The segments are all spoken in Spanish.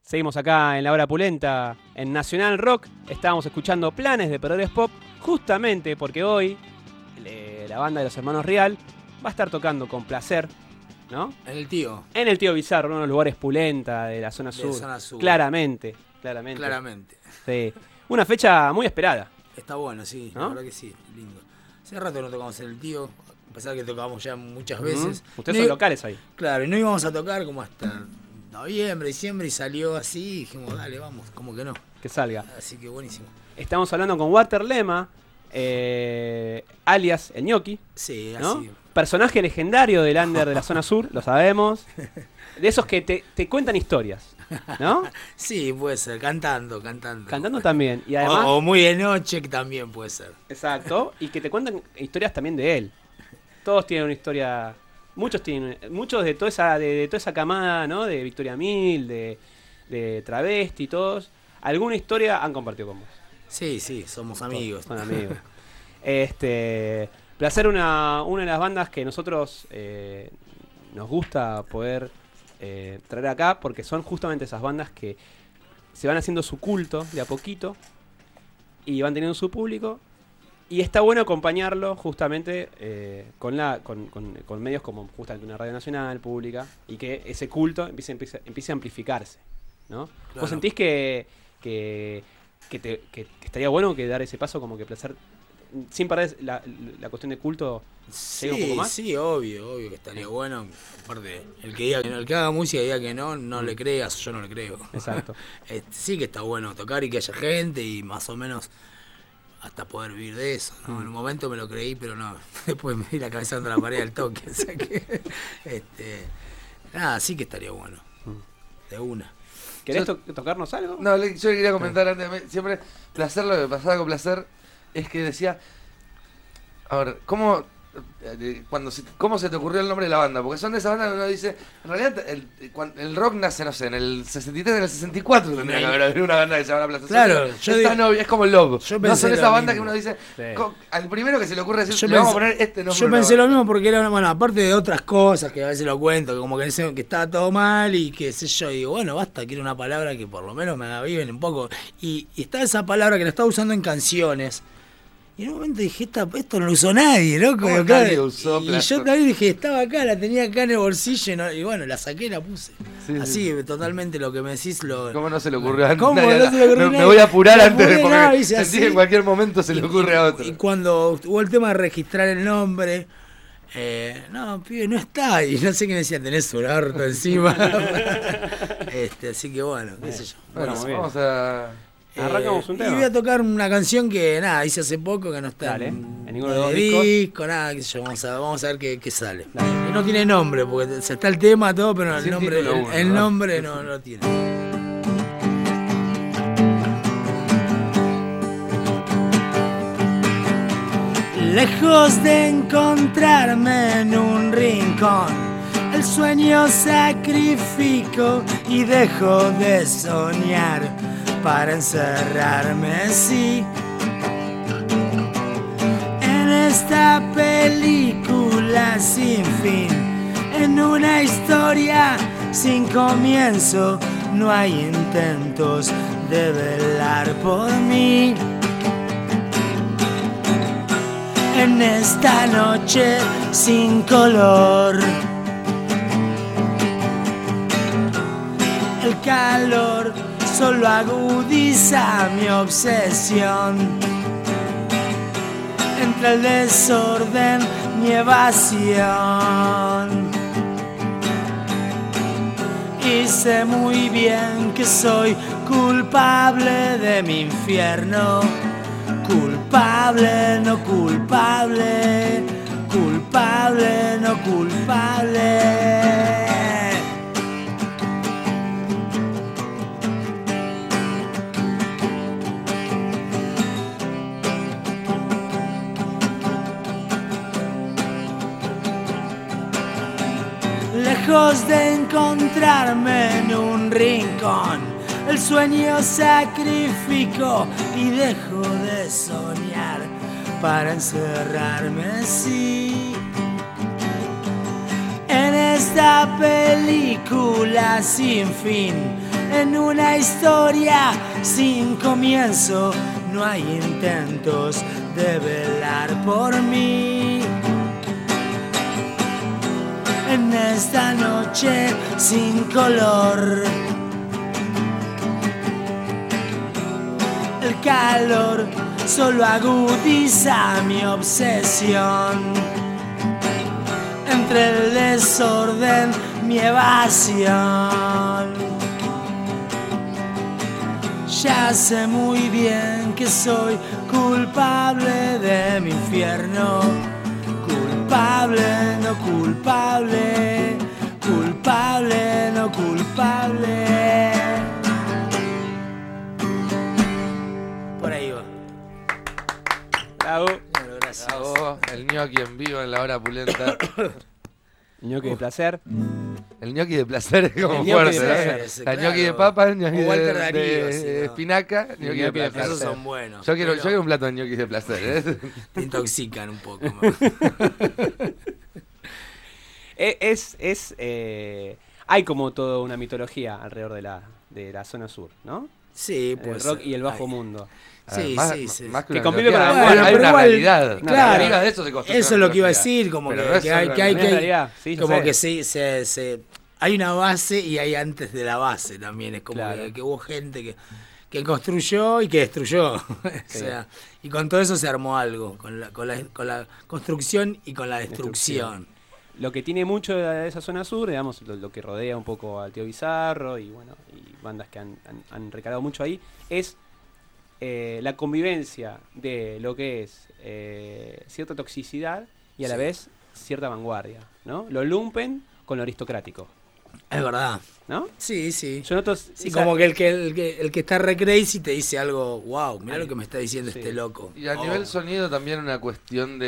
Seguimos acá en la hora pulenta, en Nacional Rock. Estábamos escuchando Planes de Perdedores Pop, justamente porque hoy la banda de los Hermanos Rial va a estar tocando con Placer, ¿no? En el Tío. En el Tío Bizarro, uno de los lugares pulenta de la zona sur. Zona sur. Claramente. Sí. Una fecha muy esperada. Está bueno, sí, ¿no? La verdad que sí, lindo. Hace rato no tocamos en el Tío, a pesar que tocamos ya muchas veces. Ustedes son locales ahí. Claro, y no íbamos a tocar como hasta noviembre, diciembre, y salió así, y dijimos, dale, vamos, como que no. Que salga. Así que buenísimo. Estamos hablando con Walter Lema, alias el Ñoqui. Sí, ¿no? así. Personaje legendario del under de la zona sur, lo sabemos. De esos que te cuentan historias, ¿no? Sí, puede ser, cantando. Cantando también. Y además, o muy de noche, que también puede ser. Exacto, y que te cuentan historias también de él. Todos tienen una historia, muchos de toda esa camada, ¿no? De Victoria Mil, de Travesti, todos. Alguna historia han compartido con vos. Sí, somos amigos. Son amigos. Placer, una de las bandas que nosotros nos gusta poder traer acá, porque son justamente esas bandas que se van haciendo su culto de a poquito y van teniendo su público, y está bueno acompañarlo justamente con medios como justamente una radio nacional pública, y que ese culto empiece a amplificarse, ¿no? Claro. ¿Vos sentís que estaría bueno que dar ese paso, como que Placer, sin perder la cuestión de culto, llega un poco más? Sí, obvio que estaría bueno. Aparte, el que haga música y diga que no le creas, yo no le creo. Exacto. Sí que está bueno tocar y que haya gente y más o menos hasta poder vivir de eso, ¿no? En un momento me lo creí, pero no. Después me di la cabeza contra la pared al toque. O sea que, sí que estaría bueno. De una. ¿Querés tocarnos algo? No, yo quería comentar antes. Siempre, Placer, lo que pasaba con Placer es que decía, a ver, ¿cómo se te ocurrió el nombre de la banda? Porque son de esas bandas que uno dice, en realidad el rock nace, no sé, en el 63, en el 64 tendría que haber una banda que se llama Placer. Claro, es como el Lobo. No son esas bandas que uno dice, sí, al primero que se le ocurre decir, le vamos a poner este nombre. Yo pensé lo mismo porque era, bueno, aparte de otras cosas que a veces lo cuento, que como que estaba todo mal y qué sé yo, y digo, bueno, basta, quiero una palabra que por lo menos me aviven un poco. Y está esa palabra que la estaba usando en canciones. Y en un momento dije, esto no lo usó nadie, loco. Y yo también dije, estaba acá, la tenía acá en el bolsillo, y bueno, la saqué y la puse. Sí, así, sí. Totalmente lo que me decís. ¿Cómo no se le ocurrió a nadie? Me voy a apurar antes, porque sentí que en cualquier momento se le ocurre a otro. Y cuando hubo el tema de registrar el nombre, no, pibe, no está. Y no sé qué me decía, tenés un harto encima. Así que bueno, qué sé yo. Bueno, vamos a... Arrancamos un tema. Y voy a tocar una canción que hice hace poco, que no está en ninguno de los discos, nada, qué sé yo, vamos a ver qué sale. Que no tiene nombre, porque está el tema, todo, pero el nombre no lo tiene. Lejos de encontrarme en un rincón, el sueño sacrifico y dejo de soñar para encerrarme, sí, en esta película sin fin, en una historia sin comienzo. No hay intentos de velar por mí. En esta noche sin color, el calor solo agudiza mi obsesión. Entre el desorden, mi evasión. Y sé muy bien que soy culpable de mi infierno. Culpable, no culpable. Culpable, no culpable. Lejos de encontrarme en un rincón, el sueño sacrifico y dejo de soñar para encerrarme, sí, en esta película sin fin, En una historia sin comienzo no hay intentos de velar por mí. En esta noche sin color, el calor solo agudiza mi obsesión. Entre el desorden, mi evasión. Ya sé muy bien que soy culpable de mi infierno. Culpable, no culpable. Culpable, no culpable. Por ahí va. Bravo. Bueno, gracias. Bravo, el ñoqui en vivo en la hora pulenta. Ñoqui de placer. El ñoqui de placer es como El ñoqui fuerte, de placer, ¿eh? ese, El claro. ñoqui de papa, el ñoqui O Walter de Darío, sí, ¿no? espinaca, ñoqui de ñoqui de placer. Esos son buenos. Yo quiero Pero un plato de ñoquis de placer, ¿eh? te intoxican un poco. Hay como toda una mitología alrededor de la zona sur, ¿no? Sí, El pues. rock y el bajo mundo. Sí, Más- sí, sí. más que Que una convive con la mitología, Bueno, hay pero una igual, realidad. claro, Arriba de eso se construye Eso es una lo que iba a mitología. decir, como Pero que, no es que hay, una que hay, No que es hay- realidad, sí, yo como sé. que sí, hay una base y hay antes de la base también. Es como Claro. que hubo gente que construyó y que destruyó. O sea, y con todo eso se armó algo, con la construcción y con la destrucción. Lo que tiene mucho de esa zona sur, digamos, lo que rodea un poco al Tío Bizarro y bueno, y bandas que han recargado mucho ahí, es la convivencia de lo que es cierta toxicidad y a la Sí. vez cierta vanguardia, ¿no? Lo lumpen con lo aristocrático, Es verdad. ¿no? Sí, sí. Yo noto Sí, esa- como que el que está re crazy te dice algo, wow, mirá lo que me está diciendo Sí. este loco. Y a Oh. nivel sonido también una cuestión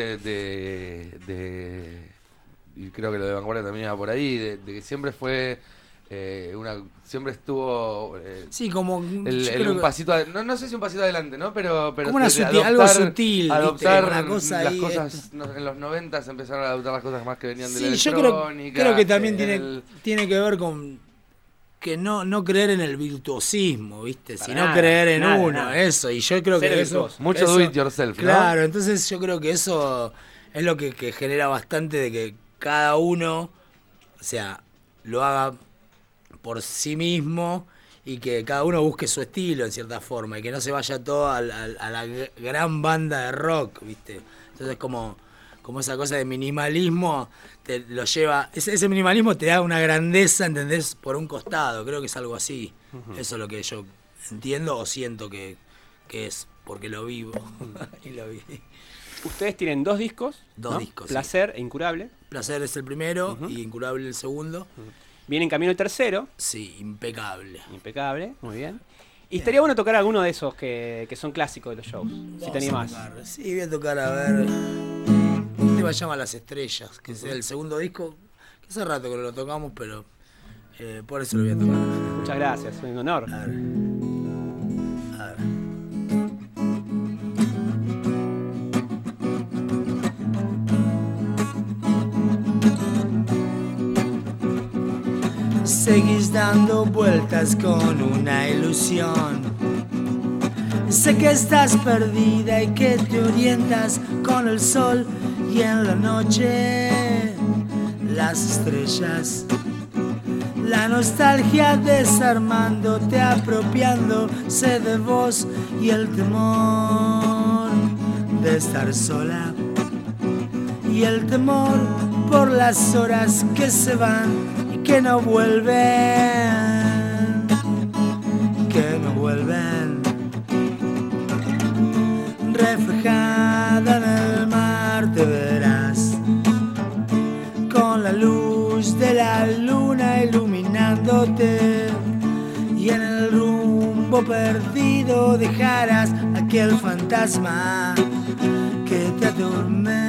y creo que lo de vanguardia también va por ahí, de que siempre fue siempre estuvo Sí, como yo creo un que- pasito no sé si un pasito adelante, ¿no? Pero Como una de sutil- algo sutil, ¿viste? adoptar Una cosa las ahí, cosas en los 90 se empezaron a adoptar las cosas más que venían de la Sí, yo electrónica. creo que también el- tiene que ver con que no creer en el virtuosismo, ¿viste? Para Sino nada, creer en nada, uno, nada. eso. Y yo creo Cero que eso... virtuoso. mucho eso- do it yourself, ¿no? Claro, entonces yo creo que eso es lo que genera bastante de que cada uno, o sea, lo haga por sí mismo y que cada uno busque su estilo en cierta forma y que no se vaya todo a la gran banda de rock, ¿viste? Entonces como esa cosa de minimalismo te lo lleva, ese minimalismo te da una grandeza, ¿entendés? Por un costado, creo que es algo así. Eso es lo que yo entiendo o siento que es, porque lo vivo y lo vi. Ustedes tienen dos discos, Dos ¿no? discos, sí. Placer e Incurable. Placer es el primero Ujú. y Incurable el segundo. Viene en camino el tercero, Sí, impecable. impecable, muy bien. Y estaría bueno tocar alguno de esos que son clásicos de los shows, si Vamos te a animás. tocar. Sí, voy a tocar a ver. Un tema llama Las Estrellas, que es el segundo disco, que hace rato que no lo tocamos, pero por eso lo voy a tocar. Muchas gracias, es un honor. A ver. A ver. Seguís dando vueltas con una ilusión. Sé que estás perdida y que te orientas con el sol y en la noche las estrellas. La nostalgia desarmándote, apropiándose de vos y el temor de estar sola. Y el temor por las horas que se van y que no vuelven, que no vuelven. Reflejada en el mar te verás, con la luz de la luna iluminándote, y en el rumbo perdido dejarás aquel fantasma que te atormenta.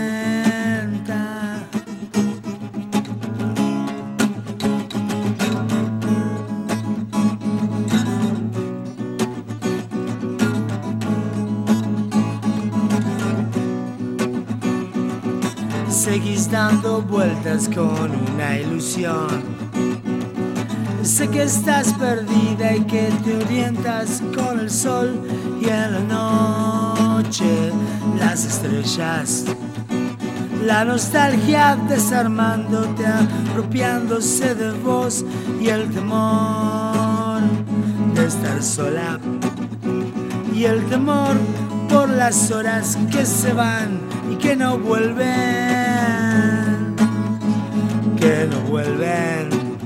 Seguís dando vueltas con una ilusión. Sé que estás perdida y que te orientas con el sol y en la noche las estrellas. La nostalgia desarmándote, apropiándose de vos y el temor de estar sola. Y el temor por las horas que se van y que no vuelven. Que no vuelven.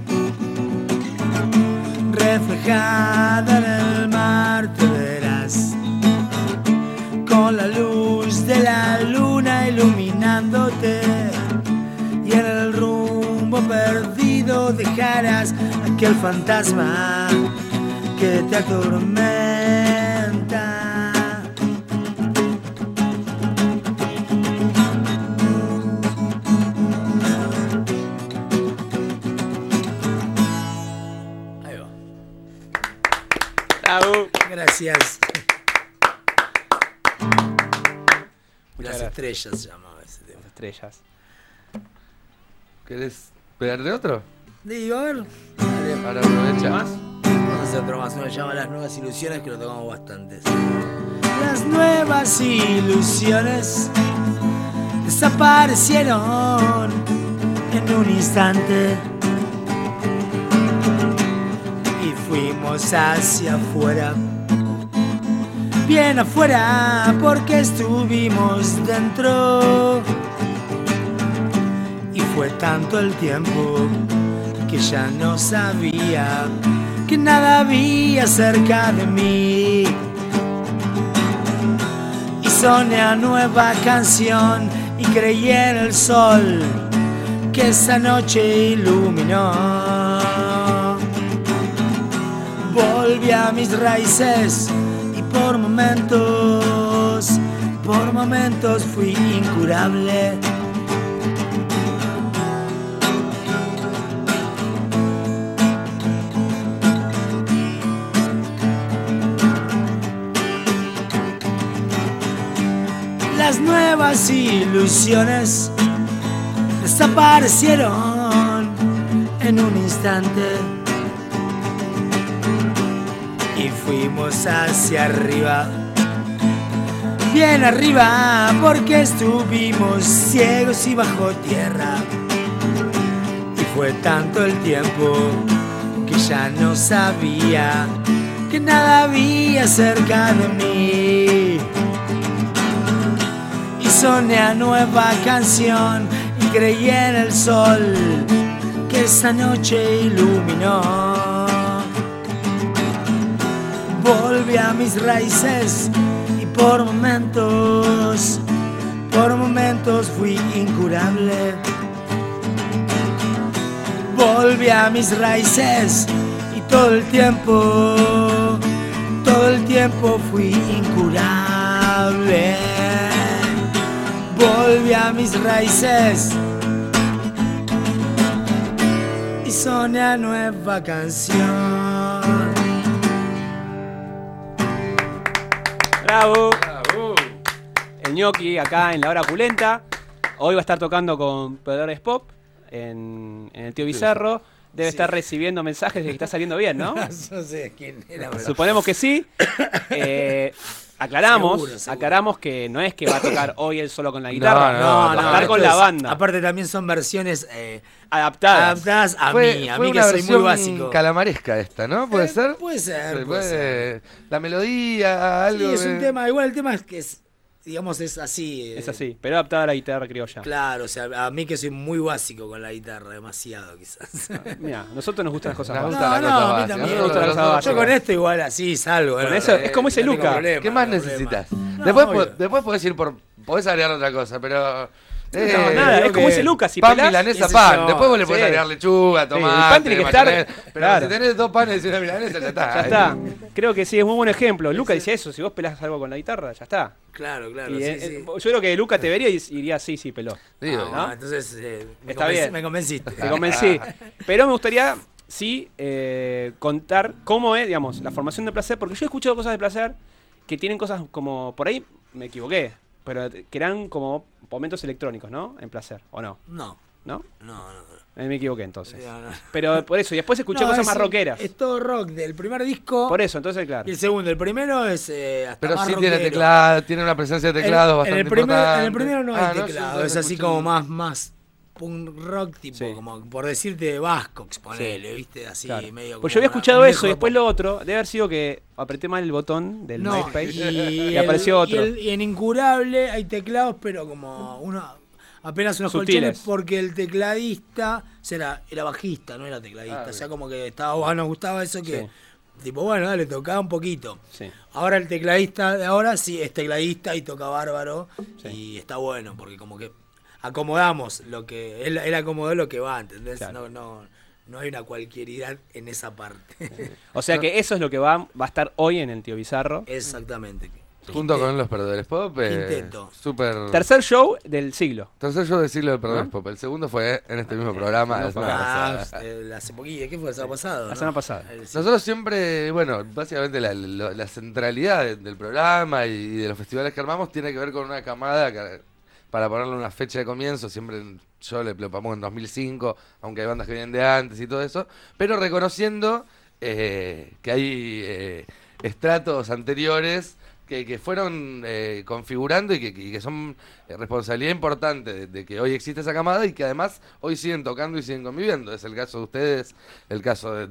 Reflejada en el mar te verás, con la luz de la luna iluminándote, y en el rumbo perdido dejarás aquel fantasma que te atormenta. Ahí va. Bravo. Gracias. Muchas Las gracias. estrellas se llamaba ese tema. Las estrellas. ¿Querés pegar de otro? Digo, a ver. Dale. Ahora aprovecha. ¿Más? Vamos a hacer otro más. Uno se llama Las Nuevas Ilusiones, que lo tocamos bastantes. Las nuevas ilusiones desaparecieron en un instante. Y fuimos hacia afuera. Bien afuera, porque estuvimos dentro. Y fue tanto el tiempo que ya no sabía que nada había cerca de mí. Y soné a nueva canción y creí en el sol que esa noche iluminó. Volví a mis raíces y por momentos fui incurable. Las nuevas ilusiones desaparecieron en un instante. Y fuimos hacia arriba, bien arriba, porque estuvimos ciegos y bajo tierra. Y fue tanto el tiempo que ya no sabía que nada había cerca de mí. Y soné a nueva canción y creí en el sol que esa noche iluminó. Volví a mis raíces y por momentos fui incurable. Volví a mis raíces y todo el tiempo fui incurable. Volví a mis raíces y soné a nueva canción. Bravo. El Ñoqui acá en la hora pulenta. Hoy va a estar tocando con Pedadores Pop en el Tío Bizarro. Debe estar recibiendo mensajes de que está saliendo bien, ¿no? No sé quién era, pero... Suponemos que sí. Aclaramos, Seguro. aclaramos que no es que va a tocar hoy él solo con la guitarra, No, va a estar con esto la es- banda. Aparte también son versiones Adaptadas. adaptadas a mí Fue que una soy muy versión básico. calamaresca esta, ¿no? ¿Puede ser? Puede ser, Se puede ser. La melodía, algo. Sí, es un de- tema, igual el tema es que es, digamos, es así. Es así, pero adaptada a la guitarra criolla. Claro, o sea, a mí que soy muy básico con la guitarra, demasiado quizás. Mira, a nosotros nos gustan las cosas Nos básicas. gusta la No, cosa a mí básica, también. nos gusta la cosa Yo básica. Yo con esto igual así salgo. Con eso, es como dice no tengo Luca. problema, ¿Qué más no tengo problema. necesitas? No, Después, obvio. después podés ir por. Podés agregar otra cosa, pero. No, nada, digo es como que dice Lucas, si pan, pelás, milanesa, qué sé pan. yo, Después vos le podés sí. agregar lechuga, el tomate, pan tiene que estar- mayonesa. Pero claro. si tenés dos panes y una milanesa, ya está. ya está. Creo que sí, es muy buen ejemplo. Lucas dice eso, si vos pelás algo con la guitarra, ya está. Claro, claro. Y, sí, sí. yo creo que Lucas te vería y diría sí, sí, peló. Digo, Ah, bueno, entonces Está bien. me convenciste. Te convencí. Pero me gustaría, sí, contar cómo es, digamos, la formación de Placer, porque yo he escuchado cosas de Placer que tienen cosas como, por ahí me equivoqué, pero que eran como momentos electrónicos, ¿no? En Placer, ¿o no? No. ¿no? No. Me equivoqué entonces. No. Pero por eso, y después escuché No, cosas más rockeras. Es todo rock del primer disco. Por eso, entonces, claro. Y el segundo, el primero es hasta Pero más sí tiene rockero. teclado, tiene una presencia de teclados bastante importante. En el primero no hay ¿no? teclado, Yo es así escuché como el- más punk rock, tipo, Sí. como por decirte Vascox, ponele, ¿viste? Así Claro. medio Pues como yo había una- escuchado un eso y viejo después pop. lo otro, debe haber sido que apreté mal el botón del No, MySpace y y apareció otro. Y en Incurable hay teclados, pero como apenas unos Sutiles. colchones, porque el tecladista era bajista, no era tecladista. Ah, O sea, como que nos gustaba eso que, Sí. tipo, bueno, dale, tocaba un poquito. Sí. Ahora el tecladista de ahora sí es tecladista y toca bárbaro. Sí. Y está bueno, porque como que acomodamos lo que. Él acomodó lo que va, ¿entendés? Claro. No hay una cualquieridad en esa parte. O sea que eso es lo que va a estar hoy en el Tío Bizarro. Exactamente. Junto con Los Perdedores Pop. Quinteto. Súper. Tercer show del siglo. Tercer show del siglo de Perdedores ¿No? Pop. El segundo fue en este mismo programa. la semana pasada. Hace poquito, ¿qué fue? ¿El sábado pasado? La semana pasada. Sí. Nosotros siempre, bueno, básicamente la centralidad del programa y de los festivales que armamos tiene que ver con una camada que, para ponerle una fecha de comienzo, siempre yo lo pongo en 2005, aunque hay bandas que vienen de antes y todo eso, pero reconociendo que hay estratos anteriores que fueron configurando y que son responsabilidad importante de que hoy existe esa camada y que además hoy siguen tocando y siguen conviviendo. Es el caso de ustedes, el caso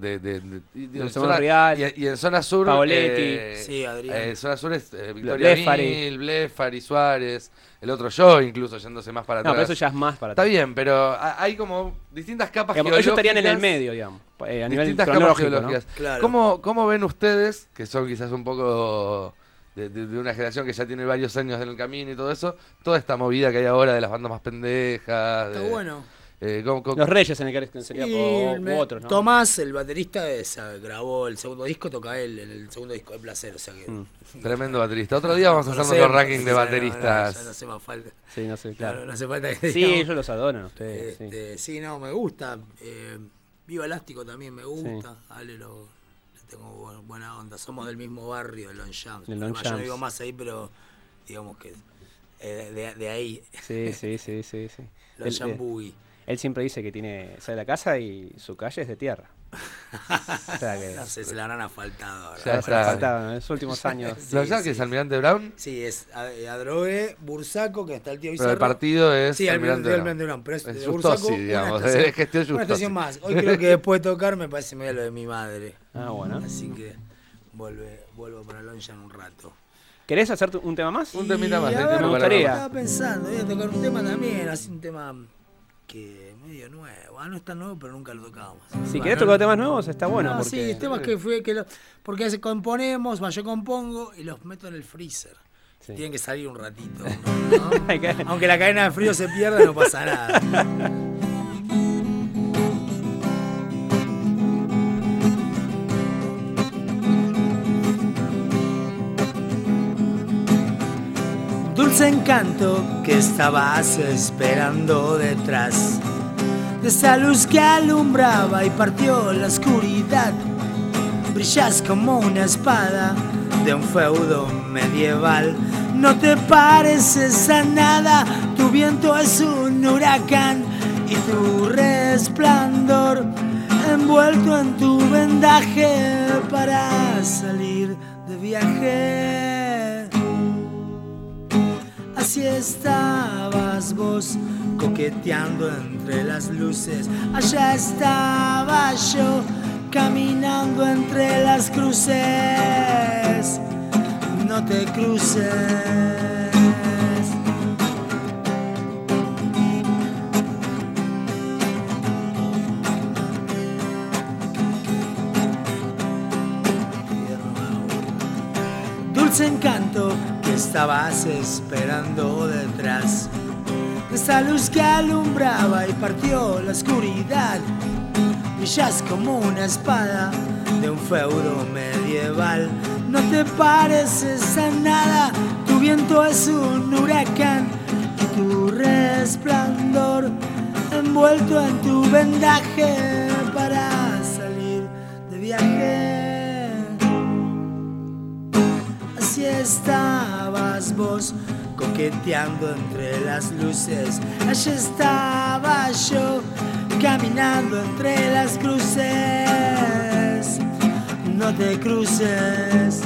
Del Somos Real. y en zona sur, Paoletti. Sí, Adrián. zona sur es Victoria Blefari. Nil, Blefari, Suárez, el otro yo incluso yéndose más para No, atrás. pero eso ya es más para Está atrás. bien, pero hay como distintas capas Digamos, ellos estarían en el geológicas. medio, digamos, a nivel Distintas capas cronológico, ¿no? geológicas. Claro. ¿Cómo ven ustedes, que son quizás un poco de una generación que ya tiene varios años en el camino y todo eso, toda esta movida que hay ahora de las bandas más pendejas? Está bueno. Los Reyes en el que sería u otros, ¿no? Tomás, el baterista, grabó el segundo disco, toca él en el segundo disco de Placer, o sea que... Tremendo baterista. Otro día vamos a hacer conocemos, nuestro ranking de ya bateristas. ya no hace más falta. Sí, no sé, claro. No hace falta que Sí, digamos. ellos los adoran a ustedes. Sí. Sí, no, me gusta. Viva Elástico también me gusta. Ale le tengo buena onda. Somos del mismo barrio, de Longchamps. De Yo no Longchamps. vivo más ahí, pero digamos que de ahí. Sí. Longchamps Boogie. Él siempre dice que sale de la casa y su calle es de tierra. O sea que No sé, se le habrán asfaltado. ¿verdad? Ya se la está. faltaba en los últimos años. Sí, ¿Lo sabes que es Almirante Brown? Sí, es Adrogué, Bursaco, que está el tío Pero Bizarro. el partido es Sí, Almirante Almirante Brown. Brown, pero es Es de Justosi, Bursaco, digamos, una estación, es gestión una Justosi. estación más. Hoy creo que después de tocar me parece que me voy a lo de mi madre. Ah, bueno. Así que vuelvo para Longchamps un rato. ¿Querés hacer un tema más? Un temita más, Y, hay a ver, tiempo me para gustaría. más. Estaba pensando, voy a tocar un tema también, así un tema que medio nuevo. No es tan nuevo, pero nunca lo tocábamos. Si querés tocar temas nuevos, está bueno. No, porque... sí, temas porque a veces componemos, yo compongo y los meto en el freezer. Sí. Tienen que salir un ratito, ¿no? Hay que- Aunque la cadena de frío se pierda, no pasa nada. Dulce encanto que estabas esperando detrás de esa luz que alumbraba y partió la oscuridad. Brillas como una espada de un feudo medieval. No te pareces a nada, tu viento es un huracán y tu resplandor envuelto en tu vendaje para salir de viaje. Así estabas vos, coqueteando entre las luces. Allá estaba yo, caminando entre las cruces. No te cruces. Dulce encanto que estabas esperando detrás de esa luz que alumbraba y partió la oscuridad. Brillas como una espada de un feudo medieval. No te pareces a nada, tu viento es un huracán y tu resplandor envuelto en tu vendaje para salir de viaje. Así estabas vos, coqueteando entre las luces. Allí estaba caballo, caminando entre las cruces. No te cruces.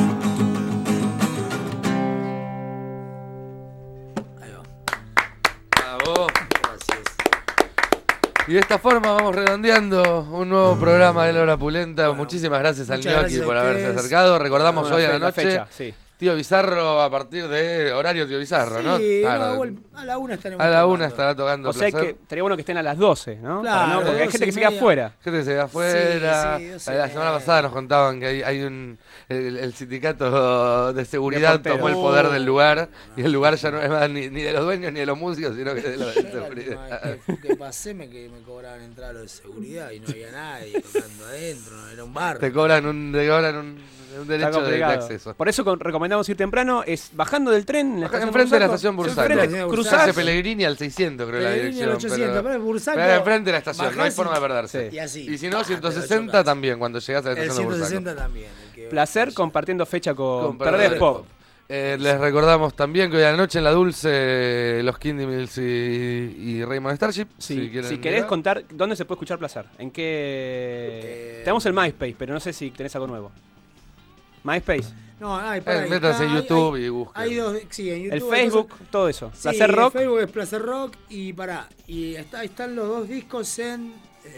Ahí va. Bravo. Gracias. Y de esta forma vamos redondeando un nuevo programa de La Hora Pulenta. Muchísimas gracias al muchas Gnocchi gracias a por haberse ustedes. acercado. Recordamos hoy a la noche fecha, sí. Tío Bizarro a partir de horario Tío Bizarro, ¿no? Sí, Claro. a la 1 estaremos A la 1 tocando. estará tocando O sea que Placer. estaría bueno que estén a las 12, ¿no? Claro, Para no, porque hay 12 gente que y se queda media. afuera. Gente que se ve afuera. Sí, sí, La semana pasada nos contaban que hay un. El sindicato de seguridad porteros. tomó el poder del lugar. Y el lugar ya no es más ni de los dueños ni de los músicos, sino que de los de Yo la última seguridad. vez que pasé que me cobraban entrada a lo de seguridad y no había nadie tocando adentro, no, era un bar. Te cobran un Está derecho de complicado. acceso. Por eso recomendamos ir temprano, es bajando del tren en la estación Enfrente de la Bursaco, estación Bursaco. enfrente, Enfrente, cruzás, Hace Pellegrini al 600, creo la Pellegrini dirección. al 800, pero el Bursaco, pero enfrente de la estación, no hay bajás forma de perderse. Sí. Y así. Y si no, te 160 chocás. también, cuando llegas a la El estación de Bursaco. 160 también. el que- placer compartiendo fecha con Con Perdés Pop. Les recordamos también que hoy a la noche en la Dulce, los Kindy Mills y Raymond Starship. Sí, quieren si querés mirar. contar dónde se puede escuchar Placer, en qué... Tenemos el MySpace, pero no sé si tenés algo nuevo. MySpace, No, pará, Métanse en hay- YouTube hay- y busquen. Hay dos, sí, en YouTube. el hay Facebook, cosas- todo eso. Sí, Placer Rock, el Facebook es Placer Rock y ahí están los dos discos en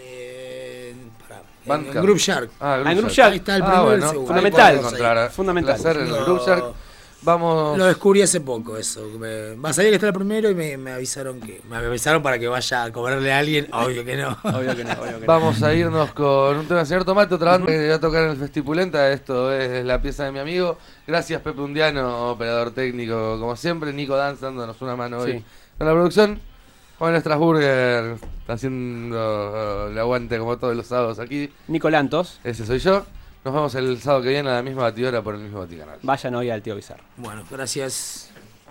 Bandcamp. Group Shark. Ah, Group Shark. Ahí está el primero y el bueno, segundo. Fundamental. ahí podés encontrar, Fundamental. Placer en el No. Group Shark. Vamos. Lo descubrí hace poco eso. Sabía que está el primero y me avisaron para que vaya a cobrarle a alguien. Obvio que no. obvio que no, obvio que no. Vamos a irnos con un tema del señor Tomate, otra banda que va a tocar en el Festipulenta. Esto es la pieza de mi amigo. Gracias, Pepe Undiano, operador técnico, como siempre. Nico Danz dándonos una mano hoy Sí. con la producción. Juan Strasburger haciendo el aguante como todos los sábados aquí. Nicolantos, Ese soy yo. Nos vemos el sábado que viene a la misma batidora por el mismo baticanal. vayan hoy al Tío Bizarro. Bueno, gracias.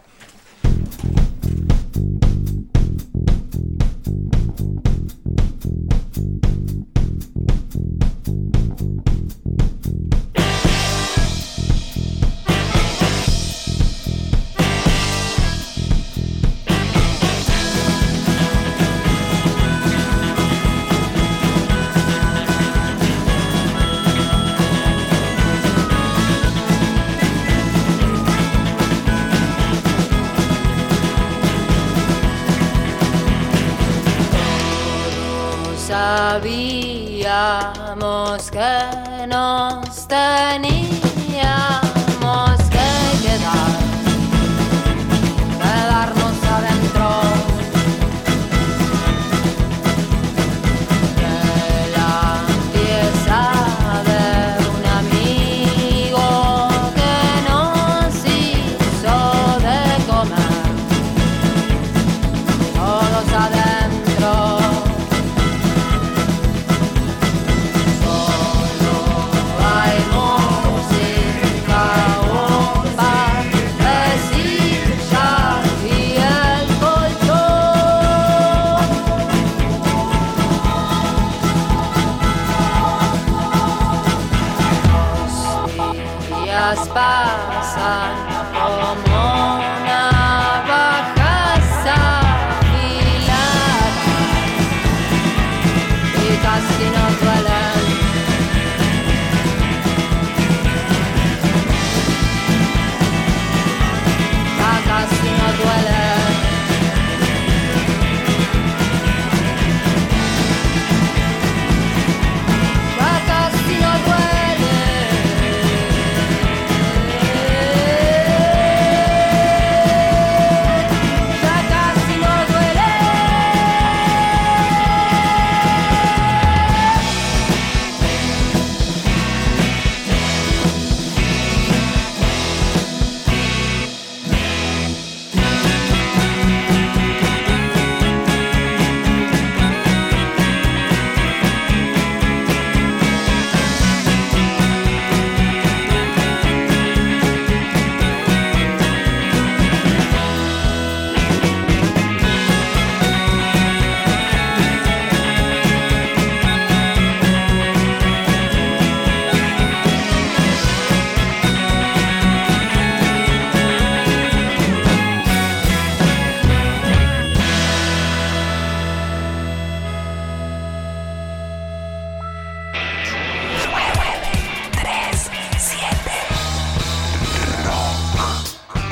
Sabíamos que nos teníamos que quedarnos adentro de la pieza de un amigo que nos hizo de comer, todos adentro. Hay música.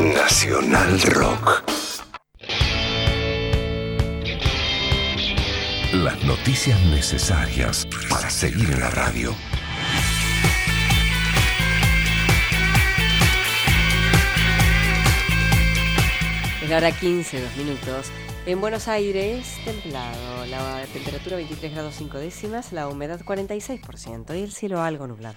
Nacional Rock. Las noticias necesarias para seguir en la radio. Es la hora 15, 2 minutos. En Buenos Aires, templado. La temperatura 23 grados 5 décimas, la humedad 46% y el cielo algo nublado.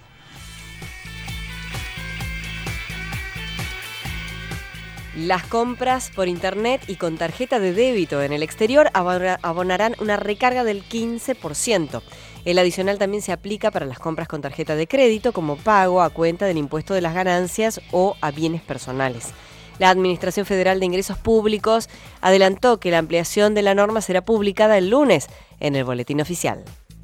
Las compras por internet y con tarjeta de débito en el exterior abonarán una recarga del 15%. El adicional también se aplica para las compras con tarjeta de crédito como pago a cuenta del impuesto de las ganancias o a bienes personales. La Administración Federal de Ingresos Públicos adelantó que la ampliación de la norma será publicada el lunes en el Boletín Oficial.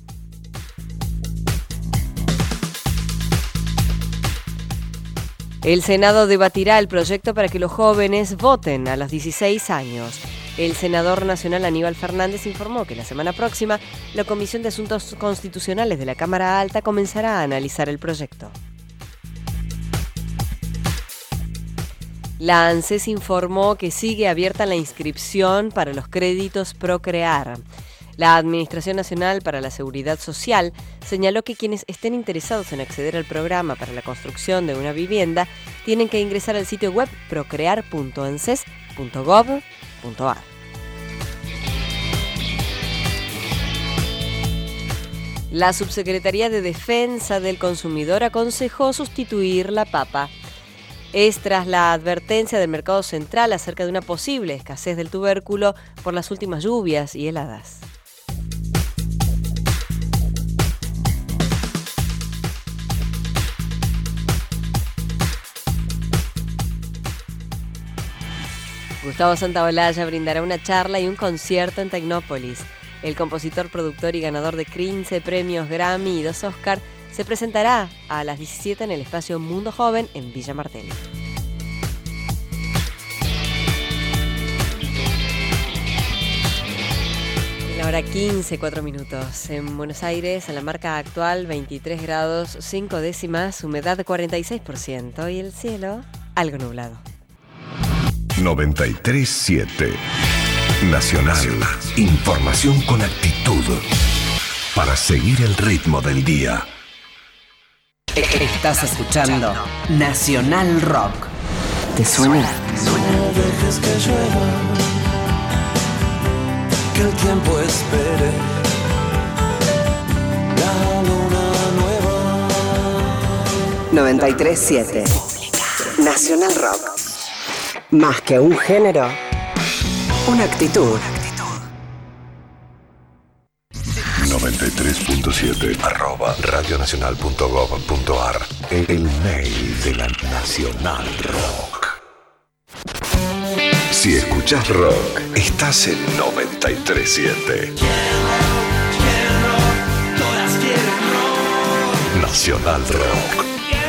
El Senado debatirá el proyecto para que los jóvenes voten a los 16 años. El senador nacional Aníbal Fernández informó que la semana próxima la Comisión de Asuntos Constitucionales de la Cámara Alta comenzará a analizar el proyecto. La ANSES informó que sigue abierta la inscripción para los créditos Procrear. La Administración Nacional para la Seguridad Social señaló que quienes estén interesados en acceder al programa para la construcción de una vivienda tienen que ingresar al sitio web procrear.anses.gov.ar. La Subsecretaría de Defensa del Consumidor aconsejó sustituir la papa. Es tras la advertencia del Mercado Central acerca de una posible escasez del tubérculo por las últimas lluvias y heladas. Gustavo Santaolalla brindará una charla y un concierto en Tecnópolis. El compositor, productor y ganador de 15 premios Grammy y 2 Oscar se presentará a las 17 en el espacio Mundo Joven en Villa Martelli. La hora 15, 4 minutos. En Buenos Aires, en la marca actual, 23 grados 5 décimas, humedad 46% y el cielo algo nublado. 93.7 Nacional. Información con actitud para seguir el ritmo del día. Estás escuchando Nacional Rock. ¿Te suena? No dejes que llueva, que el tiempo espere la luna nueva. 93.7 Nacional Rock. Más que un género, una actitud. 93.7 @radionacional.gov.ar. El mail de la Nacional Rock. Si escuchas rock, estás en 93.7 Nacional Rock.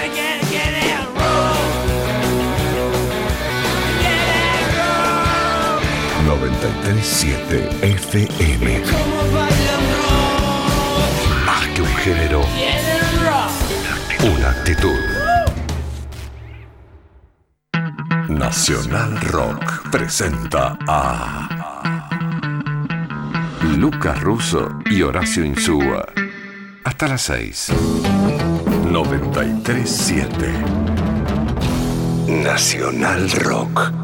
93.7 FM. Más que un género, una actitud. Nacional Rock presenta a Lucas Russo y Horacio Insúa. Hasta las 6. 93.7 Nacional Rock.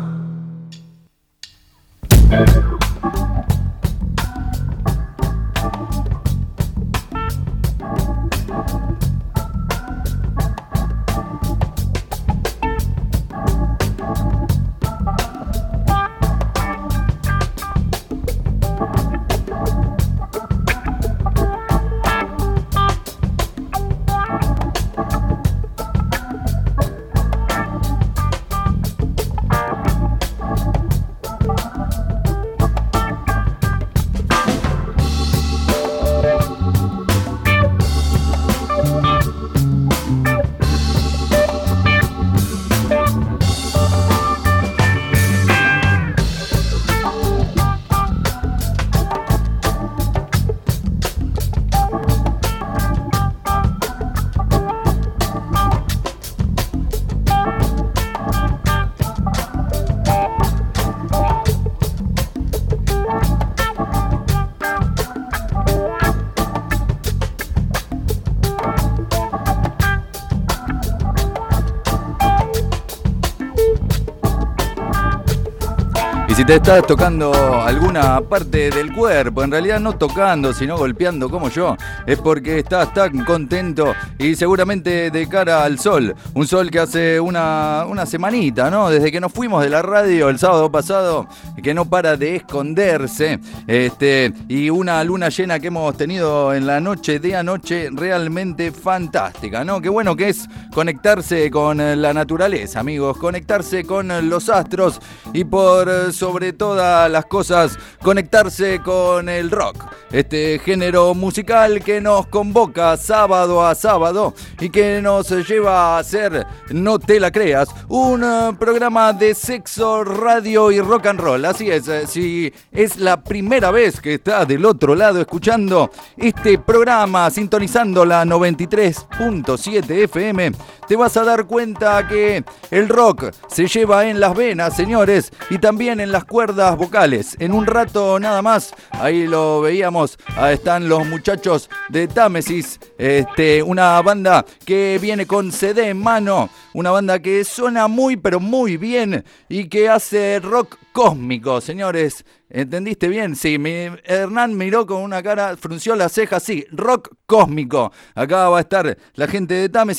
si te estás tocando alguna parte del cuerpo, en realidad no tocando, sino golpeando como yo, es porque estás tan contento y seguramente de cara al sol. Un sol que hace una semanita, ¿no? Desde que nos fuimos de la radio el sábado pasado, que no para de esconderse. Y una luna llena que hemos tenido en la noche de anoche realmente fantástica, ¿no? Qué bueno que es conectarse con la naturaleza, amigos, conectarse con los astros y por sobre todas las cosas conectarse con el rock, este género musical que nos convoca sábado a sábado y que nos lleva a hacer, no te la creas, un programa de sexo, radio y rock and roll. Así es, si es la primera vez que estás del otro lado escuchando este programa, sintonizando la 93.7 FM, te vas a dar cuenta que el rock se lleva en las venas, señores, y también en las cuerdas vocales. En un rato nada más, ahí lo veíamos, ahí están los muchachos de Támesis, una banda que viene con CD en mano, una banda que suena muy pero muy bien y que hace rock cósmico, señores. ¿Entendiste bien? Sí, Hernán miró con una cara, frunció las cejas, sí, rock cósmico. Acá va a estar la gente de Támesis.